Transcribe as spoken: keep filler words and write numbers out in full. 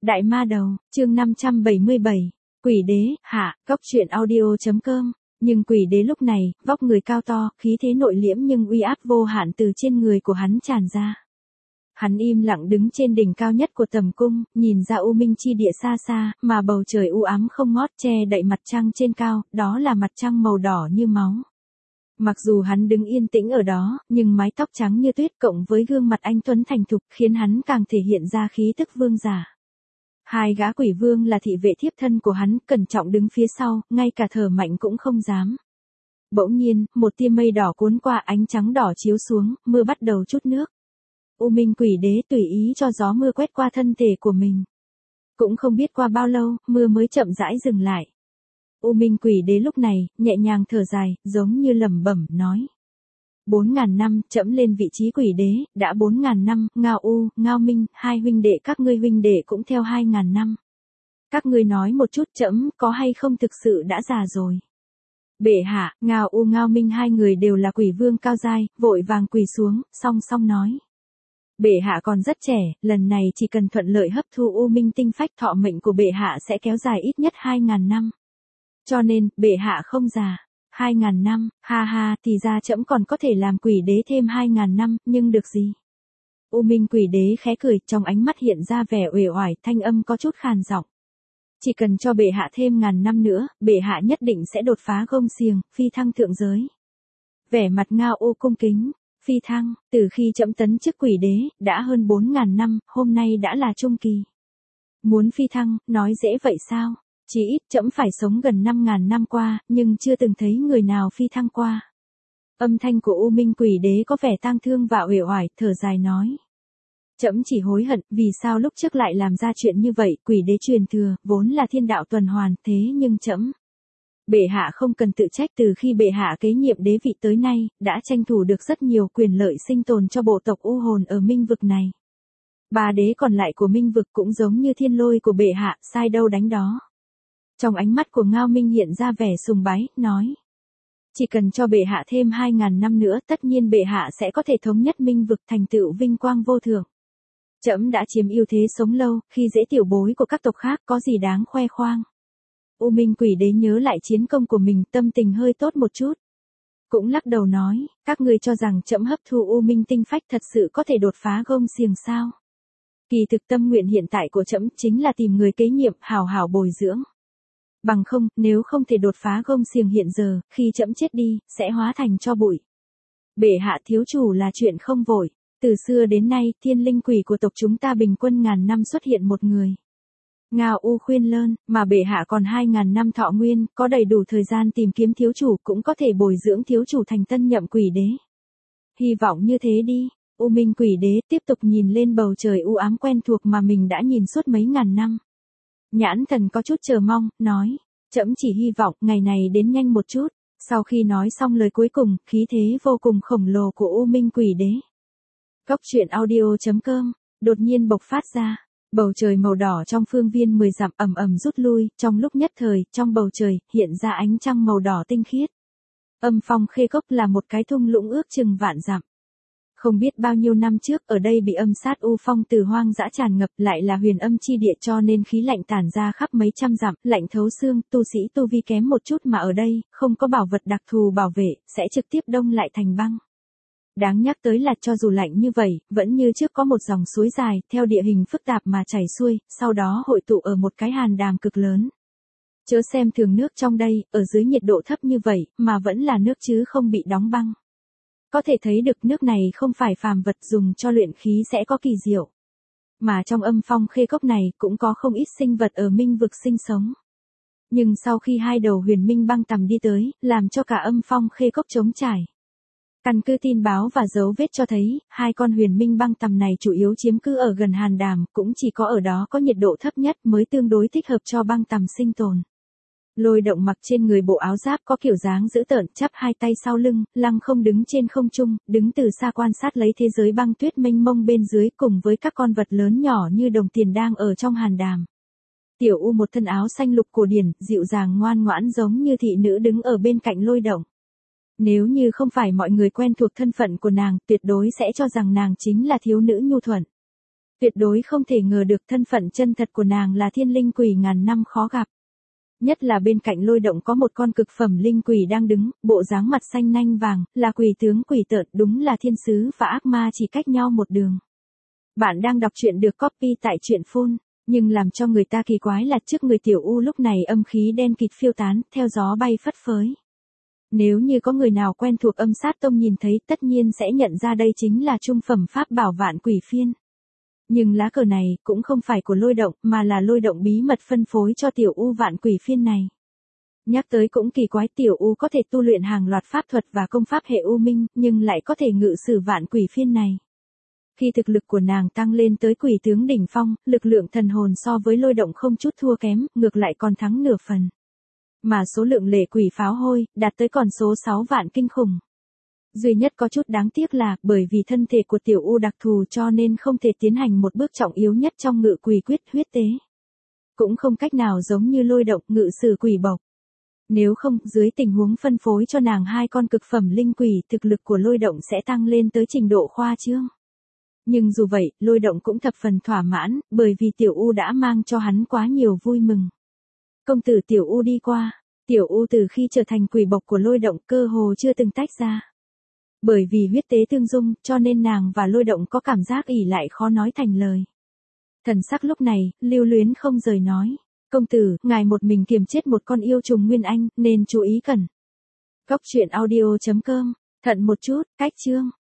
Đại ma đầu, chương năm trăm bảy mươi bảy, quỷ đế, hạ, cốc truyện audio chấm com. Nhưng quỷ đế lúc này, vóc người cao to, khí thế nội liễm nhưng uy áp vô hạn từ trên người của hắn tràn ra. Hắn im lặng đứng trên đỉnh cao nhất của tầm cung, nhìn ra u minh chi địa xa xa, mà bầu trời u ám không ngót che đậy mặt trăng trên cao, đó là mặt trăng màu đỏ như máu. Mặc dù hắn đứng yên tĩnh ở đó, nhưng mái tóc trắng như tuyết cộng với gương mặt anh tuấn thành thục khiến hắn càng thể hiện ra khí tức vương giả. Hai gã quỷ vương là thị vệ thiếp thân của hắn, cẩn trọng đứng phía sau, ngay cả thở mạnh cũng không dám. Bỗng nhiên, một tia mây đỏ cuốn qua, ánh trắng đỏ chiếu xuống, mưa bắt đầu trút nước. U minh quỷ đế tùy ý cho gió mưa quét qua thân thể của mình. Cũng không biết qua bao lâu, mưa mới chậm rãi dừng lại. U minh quỷ đế lúc này, nhẹ nhàng thở dài, giống như lẩm bẩm nói. Bốn ngàn năm, trẫm lên vị trí quỷ đế, đã bốn ngàn năm, Ngao U, Ngao Minh, hai huynh đệ các ngươi huynh đệ cũng theo hai ngàn năm. Các ngươi nói một chút trẫm có hay không thực sự đã già rồi. Bệ hạ, Ngao U Ngao Minh hai người đều là quỷ vương cao giai, vội vàng quỳ xuống, song song nói. Bệ hạ còn rất trẻ, lần này chỉ cần thuận lợi hấp thu u minh tinh phách, thọ mệnh của bệ hạ sẽ kéo dài ít nhất hai ngàn năm. Cho nên, bệ hạ không già. Hai ngàn năm, ha ha, thì ra trẫm còn có thể làm quỷ đế thêm hai ngàn năm, nhưng được gì? U minh quỷ đế khẽ cười, trong ánh mắt hiện ra vẻ uể oải, thanh âm có chút khàn giọng. Chỉ cần cho bệ hạ thêm ngàn năm nữa, bệ hạ nhất định sẽ đột phá gông xiềng, phi thăng thượng giới. Vẻ mặt Ngao U cung kính, phi thăng, từ khi trẫm tấn chức quỷ đế, đã hơn bốn ngàn năm, hôm nay đã là trung kỳ. Muốn phi thăng, nói dễ vậy sao? Chỉ ít trẫm phải sống gần năm ngàn năm qua, nhưng chưa từng thấy người nào phi thăng qua. Âm thanh của U Minh quỷ đế có vẻ tang thương và uể oải, thở dài nói. Trẫm chỉ hối hận, vì sao lúc trước lại làm ra chuyện như vậy, quỷ đế truyền thừa, vốn là thiên đạo tuần hoàn, thế nhưng trẫm. Bệ hạ không cần tự trách, từ khi bệ hạ kế nhiệm đế vị tới nay, đã tranh thủ được rất nhiều quyền lợi sinh tồn cho bộ tộc U hồn ở minh vực này. Ba đế còn lại của minh vực cũng giống như thiên lôi của bệ hạ, sai đâu đánh đó. Trong ánh mắt của Ngao Minh hiện ra vẻ sùng bái, nói. Chỉ cần cho bệ hạ thêm hai ngàn năm nữa, tất nhiên bệ hạ sẽ có thể thống nhất minh vực, thành tựu vinh quang vô thượng. Trẫm đã chiếm ưu thế sống lâu, khi dễ tiểu bối của các tộc khác, có gì đáng khoe khoang. U minh quỷ đế nhớ lại chiến công của mình, tâm tình hơi tốt một chút. Cũng lắc đầu nói, các ngươi cho rằng trẫm hấp thu u minh tinh phách thật sự có thể đột phá gông xiềng sao? Kỳ thực tâm nguyện hiện tại của trẫm chính là tìm người kế nhiệm, hào hào bồi dưỡng. Bằng không, nếu không thể đột phá gông xiềng hiện giờ, khi trẫm chết đi, sẽ hóa thành tro bụi. Bệ hạ thiếu chủ là chuyện không vội. Từ xưa đến nay, thiên linh quỷ của tộc chúng ta bình quân ngàn năm xuất hiện một người. Ngao U khuyên lơn, mà bệ hạ còn hai ngàn năm thọ nguyên, có đầy đủ thời gian tìm kiếm thiếu chủ, cũng có thể bồi dưỡng thiếu chủ thành tân nhậm quỷ đế. Hy vọng như thế đi. U minh quỷ đế tiếp tục nhìn lên bầu trời u ám quen thuộc mà mình đã nhìn suốt mấy ngàn năm. Nhãn thần có chút chờ mong, nói, trẫm chỉ hy vọng ngày này đến nhanh một chút. Sau khi nói xong lời cuối cùng, khí thế vô cùng khổng lồ của U minh quỷ đế. Cốc truyện audio chấm com, đột nhiên bộc phát ra. Bầu trời màu đỏ trong phương viên mười dặm ầm ầm rút lui, trong lúc nhất thời, trong bầu trời, hiện ra ánh trăng màu đỏ tinh khiết. Âm phong khê cốc là một cái thung lũng ước chừng vạn dặm. Không biết bao nhiêu năm trước, ở đây bị âm sát u phong từ hoang dã tràn ngập, lại là huyền âm chi địa cho nên khí lạnh tản ra khắp mấy trăm dặm, lạnh thấu xương, tu sĩ tu vi kém một chút mà ở đây, không có bảo vật đặc thù bảo vệ, sẽ trực tiếp đông lại thành băng. Đáng nhắc tới là cho dù lạnh như vậy, vẫn như trước có một dòng suối dài, theo địa hình phức tạp mà chảy xuôi, sau đó hội tụ ở một cái hàn đàm cực lớn. Chớ xem thường nước trong đây, ở dưới nhiệt độ thấp như vậy, mà vẫn là nước chứ không bị đóng băng. Có thể thấy được nước này không phải phàm vật dùng cho luyện khí sẽ có kỳ diệu. Mà trong âm phong khê cốc này cũng có không ít sinh vật ở minh vực sinh sống. Nhưng sau khi hai đầu huyền minh băng tầm đi tới, làm cho cả âm phong khê cốc trống trải. Căn cứ tin báo và dấu vết cho thấy, hai con huyền minh băng tầm này chủ yếu chiếm cư ở gần hàn đàm, cũng chỉ có ở đó có nhiệt độ thấp nhất mới tương đối thích hợp cho băng tầm sinh tồn. Lôi động mặc trên người bộ áo giáp có kiểu dáng dữ tợn, chắp hai tay sau lưng, lăng không đứng trên không trung, đứng từ xa quan sát lấy thế giới băng tuyết mênh mông bên dưới cùng với các con vật lớn nhỏ như đồng tiền đang ở trong hàn đàm. Tiểu U một thân áo xanh lục cổ điển, dịu dàng ngoan ngoãn giống như thị nữ đứng ở bên cạnh lôi động. Nếu như không phải mọi người quen thuộc thân phận của nàng, tuyệt đối sẽ cho rằng nàng chính là thiếu nữ nhu thuận. Tuyệt đối không thể ngờ được thân phận chân thật của nàng là thiên linh quỷ ngàn năm khó gặp. Nhất là bên cạnh Lôi Động có một con cực phẩm linh quỷ đang đứng, bộ dáng mặt xanh nanh vàng, là quỷ tướng quỷ tợn, đúng là thiên sứ và ác ma chỉ cách nhau một đường. Bạn đang đọc truyện được copy tại truyện phone, nhưng làm cho người ta kỳ quái là trước người Tiểu U lúc này âm khí đen kịt phiêu tán, theo gió bay phất phới. Nếu như có người nào quen thuộc âm sát tông nhìn thấy tất nhiên sẽ nhận ra đây chính là trung phẩm pháp bảo Vạn Quỷ Phiên. Nhưng lá cờ này cũng không phải của Lôi Động mà là Lôi Động bí mật phân phối cho Tiểu U Vạn Quỷ Phiên này. Nhắc tới cũng kỳ quái, Tiểu U có thể tu luyện hàng loạt pháp thuật và công pháp hệ U Minh nhưng lại có thể ngự sử Vạn Quỷ Phiên này. Khi thực lực của nàng tăng lên tới quỷ tướng đỉnh phong, lực lượng thần hồn so với Lôi Động không chút thua kém, ngược lại còn thắng nửa phần. Mà số lượng lệ quỷ pháo hôi, đạt tới con số sáu vạn kinh khủng. Duy nhất có chút đáng tiếc là, bởi vì thân thể của Tiểu U đặc thù cho nên không thể tiến hành một bước trọng yếu nhất trong ngự quỷ quyết huyết tế. Cũng không cách nào giống như Lôi Động ngự sử quỷ bộc. Nếu không, dưới tình huống phân phối cho nàng hai con cực phẩm linh quỷ, thực lực của Lôi Động sẽ tăng lên tới trình độ khoa trương. Nhưng dù vậy, Lôi Động cũng thập phần thỏa mãn, bởi vì Tiểu U đã mang cho hắn quá nhiều vui mừng. Công tử Tiểu U đi qua, Tiểu U từ khi trở thành quỷ bộc của Lôi Động cơ hồ chưa từng tách ra. Bởi vì huyết tế tương dung, cho nên nàng và Lôi Động có cảm giác ỷ lại khó nói thành lời. Thần sắc lúc này, lưu luyến không rời nói. Công tử, ngài một mình kiềm chết một con yêu trùng Nguyên Anh, nên chú ý cẩn. Góc truyện audio chấm com, thận một chút, cách chương.